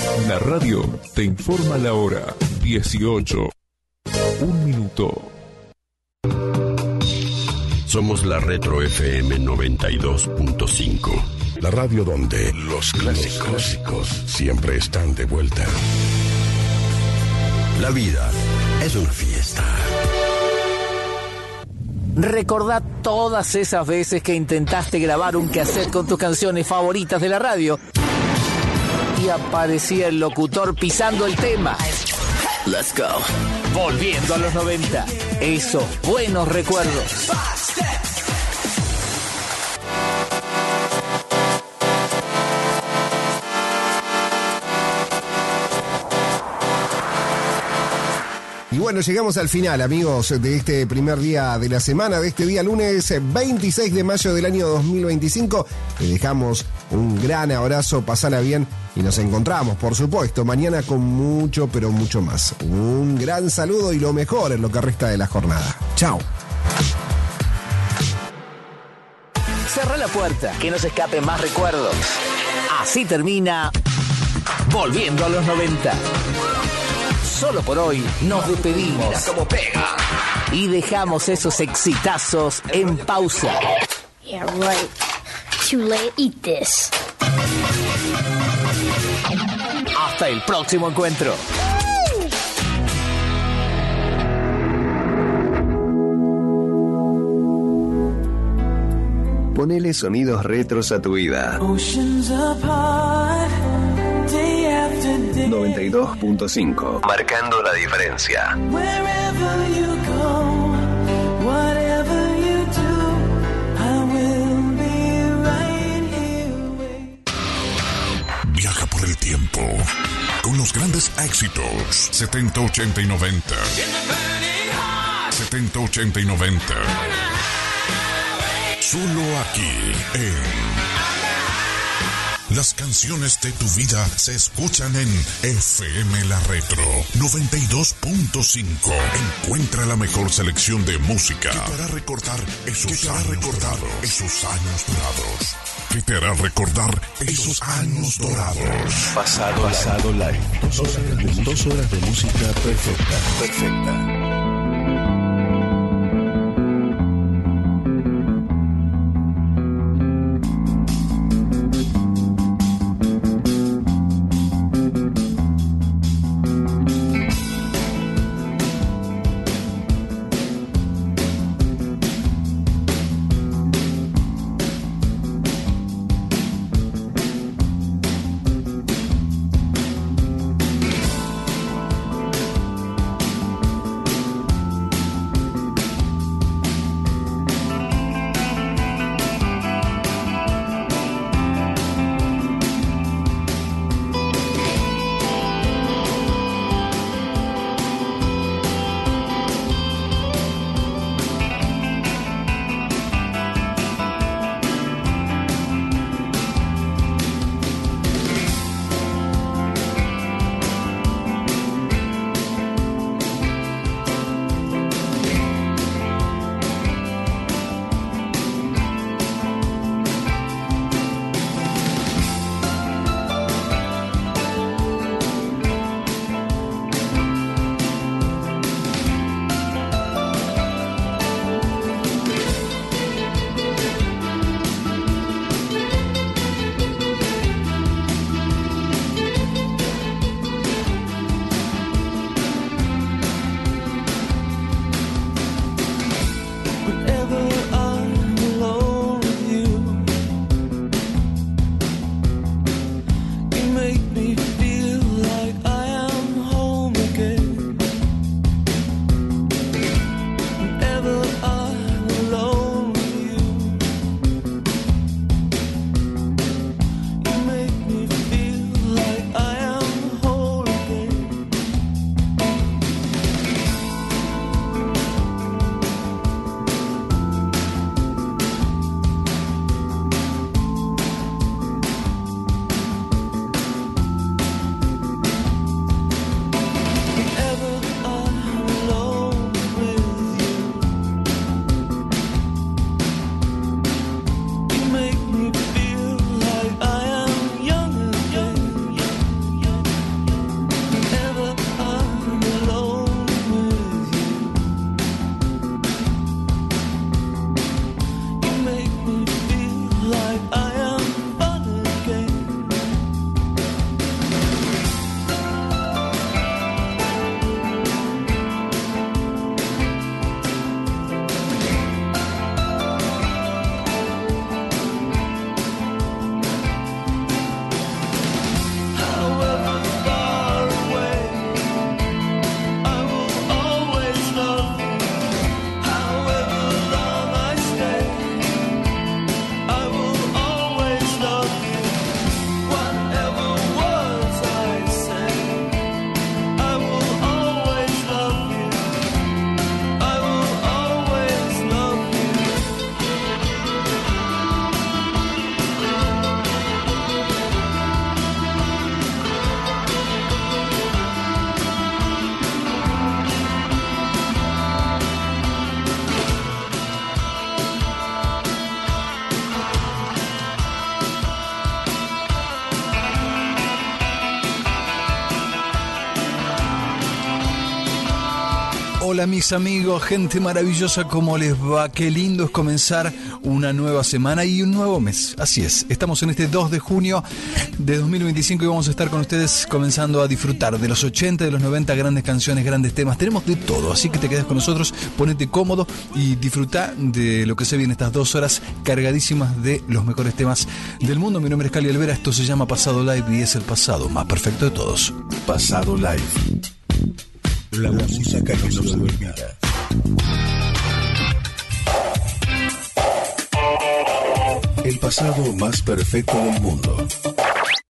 La radio te informa la hora 18. 1 minuto. Somos la Retro FM 92.5. La radio donde los clásicos siempre están de vuelta. La vida es una fiesta. Recordá todas esas veces que intentaste grabar un cassette con tus canciones favoritas de la radio y aparecía el locutor pisando el tema. Let's go. Volviendo a los 90. Esos buenos recuerdos. Y bueno, llegamos al final, amigos, de este primer día de la semana, de este día lunes 26 de mayo del año 2025. Le dejamos un gran abrazo, pasala bien y nos encontramos, por supuesto, mañana con mucho, pero mucho más. Un gran saludo y lo mejor en lo que resta de la jornada. Chao. Cerrá la puerta, que no se escapen más recuerdos. Así termina Volviendo a los 90. Solo por hoy nos despedimos. Mira cómo pega. Y dejamos esos exitazos en pausa. Yeah, right. Too late, eat this. Hasta el próximo encuentro. Ponele sonidos retros a tu vida. 92.5. Marcando la diferencia. Viaja por el tiempo con los grandes éxitos 70, 80 y 90. 70, 80 y 90. Solo aquí en Las canciones de tu vida se escuchan en FM La Retro 92.5. Encuentra la mejor selección de música que te hará recordar esos años dorados. Que te hará recordar esos años dorados. Pasado live. 2 horas de música perfecta. hola mis amigos, gente maravillosa, ¿cómo les va? Qué lindo es comenzar una nueva semana y un nuevo mes. Así es, estamos en este 2 de junio de 2025 y vamos a estar con ustedes comenzando a disfrutar de los 80, de los 90, grandes canciones, grandes temas. Tenemos de todo, así que te quedas con nosotros, ponete cómodo y disfruta de lo que se viene estas 2 horas cargadísimas de los mejores temas del mundo. Mi nombre es Cali Alvera, esto se llama Pasado Live y es el pasado más perfecto de todos. Pasado Live. La música que no se olvida. El pasado más perfecto del mundo.